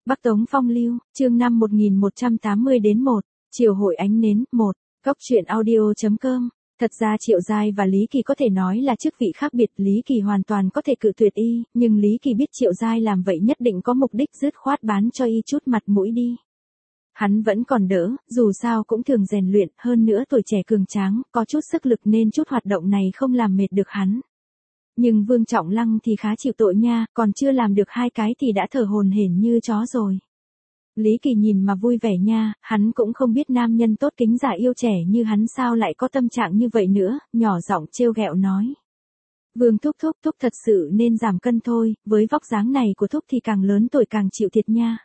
Bắc Tống Phong Lưu, chương 5 1180 đến 1, Triều hội ánh nến, 1, Cóc truyện audio.com. Thật ra Triệu Giai và Lý Kỳ có thể nói là chức vị khác biệt, Lý Kỳ hoàn toàn có thể cự tuyệt y, nhưng Lý Kỳ biết Triệu Giai làm vậy nhất định có mục đích dứt khoát bán cho y chút mặt mũi đi. Hắn vẫn còn đỡ, dù sao cũng thường rèn luyện, hơn nữa tuổi trẻ cường tráng, có chút sức lực nên chút hoạt động này không làm mệt được hắn. Nhưng Vương Trọng Lăng thì khá chịu tội nha, còn chưa làm được 2 cái thì đã thở hổn hển như chó rồi. Lý Kỳ nhìn mà vui vẻ nha, hắn cũng không biết nam nhân tốt kính giả yêu trẻ như hắn sao lại có tâm trạng như vậy nữa, nhỏ giọng trêu ghẹo nói. Vương thúc thật sự nên giảm cân thôi, với vóc dáng này của thúc thì càng lớn tuổi càng chịu thiệt nha.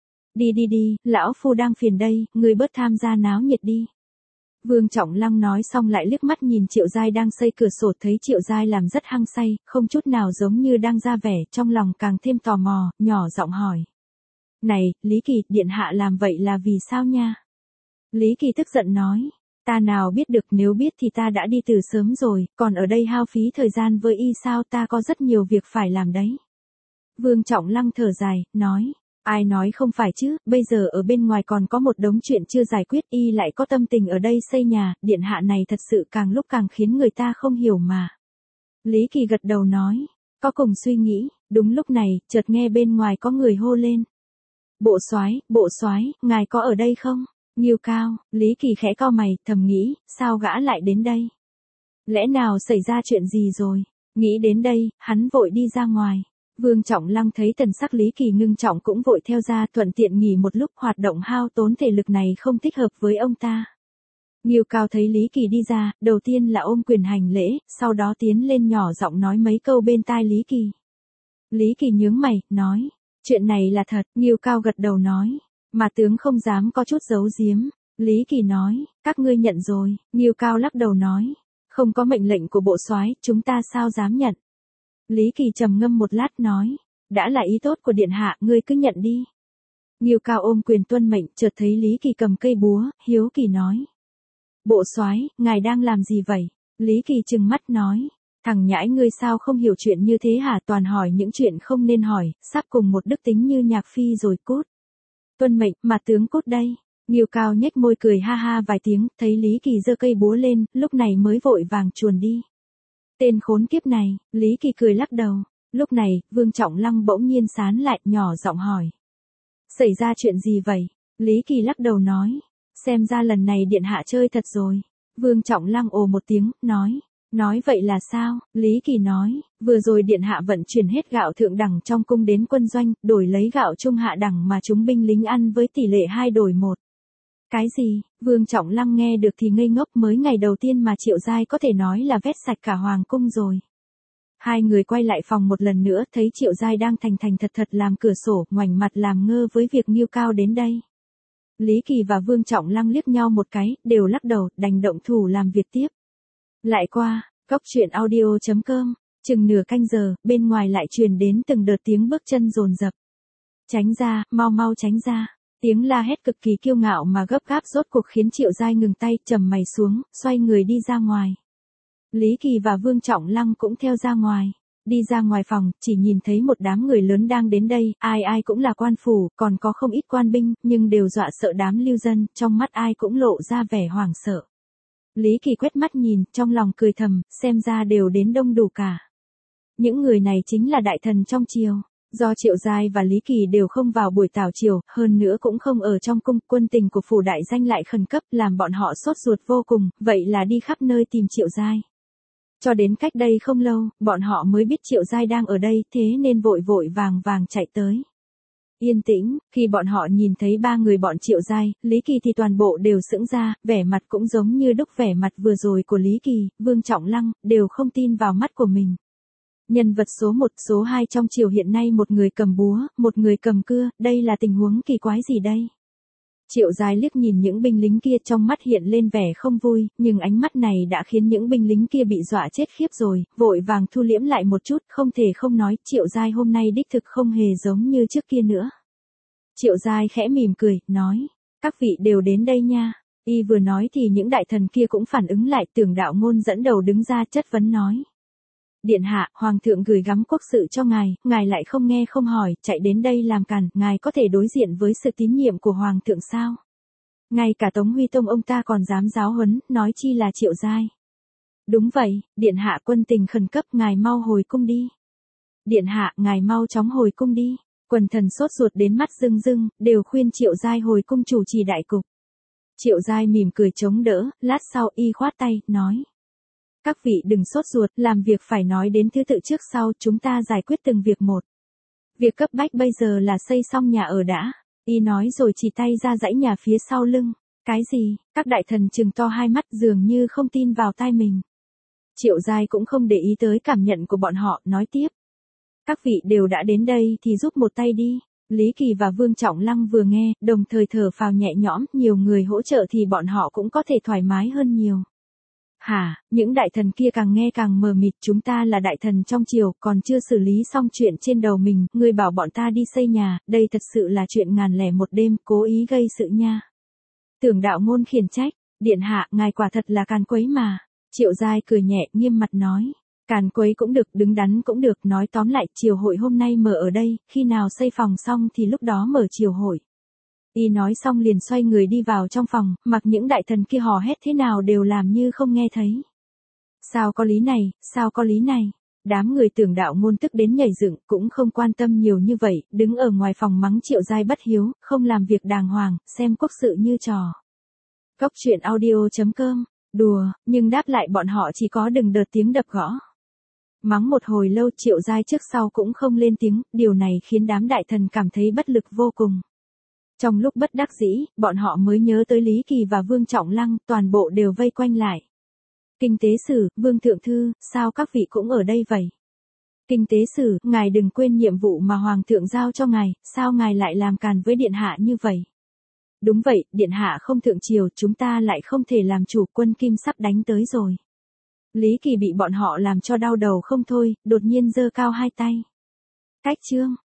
Đi, lão phu đang phiền đây, người bớt tham gia náo nhiệt đi. Vương Trọng Lăng nói xong lại liếc mắt nhìn Triệu Giai đang xây cửa sổ, thấy Triệu Giai làm rất hăng say, không chút nào giống như đang ra vẻ, trong lòng càng thêm tò mò, nhỏ giọng hỏi. Này, Lý Kỳ, điện hạ làm vậy là vì sao nha? Lý Kỳ tức giận nói, ta nào biết được, nếu biết thì ta đã đi từ sớm rồi, còn ở đây hao phí thời gian với y sao, ta có rất nhiều việc phải làm đấy. Vương Trọng Lăng thở dài, nói. Ai nói không phải chứ, bây giờ ở bên ngoài còn có một đống chuyện chưa giải quyết, y lại có tâm tình ở đây xây nhà, điện hạ này thật sự càng lúc càng khiến người ta không hiểu mà. Lý Kỳ gật đầu nói, có cùng suy nghĩ, đúng lúc này, chợt nghe bên ngoài có người hô lên. Bộ soái, ngài có ở đây không? Nghiêu Cao, Lý Kỳ khẽ cau mày, thầm nghĩ, sao gã lại đến đây? Lẽ nào xảy ra chuyện gì rồi? Nghĩ đến đây, hắn vội đi ra ngoài. Vương Trọng Lăng thấy thần sắc Lý Kỳ ngưng trọng cũng vội theo ra, thuận tiện nghỉ một lúc, hoạt động hao tốn thể lực này không thích hợp với ông ta. Nghiêu Cao thấy Lý Kỳ đi ra, đầu tiên là ôm quyền hành lễ, sau đó tiến lên nhỏ giọng nói mấy câu bên tai Lý Kỳ. Lý Kỳ nhướng mày, nói, chuyện này là thật. Nghiêu Cao gật đầu nói, mà tướng không dám có chút giấu giếm. Lý Kỳ nói, các ngươi nhận rồi. Nghiêu Cao lắc đầu nói, không có mệnh lệnh của bộ soái, chúng ta sao dám nhận. Lý Kỳ trầm ngâm một lát nói, đã là ý tốt của điện hạ, ngươi cứ nhận đi. Nghiêu Cao ôm quyền tuân mệnh, chợt thấy Lý Kỳ cầm cây búa, hiếu kỳ nói. Bộ soái, ngài đang làm gì vậy? Lý Kỳ trừng mắt nói, thằng nhãi ngươi sao không hiểu chuyện như thế hả, toàn hỏi những chuyện không nên hỏi, sắp cùng một đức tính như Nhạc Phi rồi cút. Tuân mệnh, mà tướng cút đây. Nghiêu Cao nhếch môi cười ha ha vài tiếng, thấy Lý Kỳ giơ cây búa lên, lúc này mới vội vàng chuồn đi. Tên khốn kiếp này, Lý Kỳ cười lắc đầu. Lúc này, Vương Trọng Lăng bỗng nhiên sán lại, nhỏ giọng hỏi. Xảy ra chuyện gì vậy? Lý Kỳ lắc đầu nói. Xem ra lần này điện hạ chơi thật rồi. Vương Trọng Lăng ồ một tiếng, nói vậy là sao? Lý Kỳ nói, vừa rồi điện hạ vận chuyển hết gạo thượng đẳng trong cung đến quân doanh, đổi lấy gạo trung hạ đẳng mà chúng binh lính ăn với tỷ lệ 2 đổi 1. Cái gì? Vương Trọng Lăng nghe được thì ngây ngốc, mới ngày đầu tiên mà Triệu Giai có thể nói là vét sạch cả hoàng cung rồi. Hai người quay lại phòng một lần nữa, thấy Triệu Giai đang thành thật làm cửa sổ, ngoảnh mặt làm ngơ với việc Nghiêu Cao đến đây. Lý Kỳ và Vương Trọng Lăng liếc nhau một cái, đều lắc đầu, đành động thủ làm việc tiếp. Lại qua, Cóc truyện audio.com, chừng nửa canh giờ, bên ngoài lại truyền đến từng đợt tiếng bước chân dồn dập. Tránh ra, mau tránh ra. Tiếng la hét cực kỳ kiêu ngạo mà gấp gáp rốt cuộc khiến Triệu Giai ngừng tay, trầm mày xuống, xoay người đi ra ngoài. Lý Kỳ và Vương Trọng Lăng cũng theo ra ngoài. Đi ra ngoài phòng, chỉ nhìn thấy một đám người lớn đang đến đây, ai cũng là quan phủ, còn có không ít quan binh, nhưng đều dọa sợ đám lưu dân, trong mắt ai cũng lộ ra vẻ hoảng sợ. Lý Kỳ quét mắt nhìn, trong lòng cười thầm, xem ra đều đến đông đủ cả. Những người này chính là đại thần trong triều. Do Triệu Giai và Lý Kỳ đều không vào buổi tảo triều, hơn nữa cũng không ở trong cung, quân tình của phủ đại danh lại khẩn cấp, làm bọn họ sốt ruột vô cùng, vậy là đi khắp nơi tìm Triệu Giai. Cho đến cách đây không lâu, bọn họ mới biết Triệu Giai đang ở đây, thế nên vội vàng chạy tới. Yên tĩnh, khi bọn họ nhìn thấy 3 người bọn Triệu Giai, Lý Kỳ thì toàn bộ đều sững ra, vẻ mặt cũng giống như đúc vẻ mặt vừa rồi của Lý Kỳ, Vương Trọng Lăng, đều không tin vào mắt của mình. Nhân vật số 1, số 2 trong triều hiện nay, một người cầm búa, một người cầm cưa, đây là tình huống kỳ quái gì đây? Triệu Giai liếc nhìn những binh lính kia, trong mắt hiện lên vẻ không vui, nhưng ánh mắt này đã khiến những binh lính kia bị dọa chết khiếp rồi, vội vàng thu liễm lại một chút, không thể không nói, Triệu Giai hôm nay đích thực không hề giống như trước kia nữa. Triệu Giai khẽ mỉm cười, nói, các vị đều đến đây nha. Y vừa nói thì những đại thần kia cũng phản ứng lại, Tưởng Đạo Ngôn dẫn đầu đứng ra chất vấn nói. Điện hạ, hoàng thượng gửi gắm quốc sự cho ngài lại không nghe không hỏi, chạy đến đây làm càn, ngài có thể đối diện với sự tín nhiệm của hoàng thượng sao? Ngay cả Tống Huy Tông ông ta còn dám giáo huấn, nói chi là Triệu Giai. Đúng vậy, điện hạ, quân tình khẩn cấp, ngài mau hồi cung đi. Điện hạ, ngài mau chóng hồi cung đi. Quần thần sốt ruột đến mắt rưng rưng, đều khuyên Triệu Giai hồi cung chủ trì đại cục. Triệu Giai mỉm cười chống đỡ, lát sau y khoát tay, nói. Các vị đừng sốt ruột, làm việc phải nói đến thứ tự trước sau, chúng ta giải quyết từng việc một. Việc cấp bách bây giờ là xây xong nhà ở đã. Y nói rồi chỉ tay ra dãy nhà phía sau lưng. Cái gì? Các đại thần trừng to hai mắt dường như không tin vào tai mình. Triệu Giai cũng không để ý tới cảm nhận của bọn họ, nói tiếp. Các vị đều đã đến đây thì giúp một tay đi. Lý Kỳ và Vương Trọng Lăng vừa nghe, đồng thời thở phào nhẹ nhõm, nhiều người hỗ trợ thì bọn họ cũng có thể thoải mái hơn nhiều. Hả, những đại thần kia càng nghe càng mờ mịt, chúng ta là đại thần trong triều, còn chưa xử lý xong chuyện trên đầu mình, ngươi bảo bọn ta đi xây nhà, đây thật sự là chuyện ngàn lẻ một đêm, cố ý gây sự nha. Tưởng Đạo Ngôn khiển trách, điện hạ, ngài quả thật là càn quấy mà. Triệu Giai cười nhẹ, nghiêm mặt nói. Càn quấy cũng được, đứng đắn cũng được, nói tóm lại, triều hội hôm nay mở ở đây, khi nào xây phòng xong thì lúc đó mở triều hội. Y nói xong liền xoay người đi vào trong phòng, mặc những đại thần kia hò hét thế nào đều làm như không nghe thấy. Sao có lý này, sao có lý này? Đám người Tưởng Đạo Ngôn tức đến nhảy dựng, cũng không quan tâm nhiều như vậy, đứng ở ngoài phòng mắng Triệu Giai bất hiếu, không làm việc đàng hoàng, xem quốc sự như trò. Cốc truyện audio.com, đùa, nhưng đáp lại bọn họ chỉ có đừng đợt tiếng đập gõ. Mắng một hồi lâu, Triệu Giai trước sau cũng không lên tiếng, điều này khiến đám đại thần cảm thấy bất lực vô cùng. Trong lúc bất đắc dĩ, bọn họ mới nhớ tới Lý Kỳ và Vương Trọng Lăng, toàn bộ đều vây quanh lại. Kinh tế sử, Vương Thượng Thư, sao các vị cũng ở đây vậy? Kinh tế sử, ngài đừng quên nhiệm vụ mà Hoàng thượng giao cho ngài, sao ngài lại làm càn với Điện hạ như vậy? Đúng vậy, Điện hạ không thượng triều, chúng ta lại không thể làm chủ, quân Kim sắp đánh tới rồi. Lý Kỳ bị bọn họ làm cho đau đầu không thôi, đột nhiên giơ cao hai tay. Cách chương.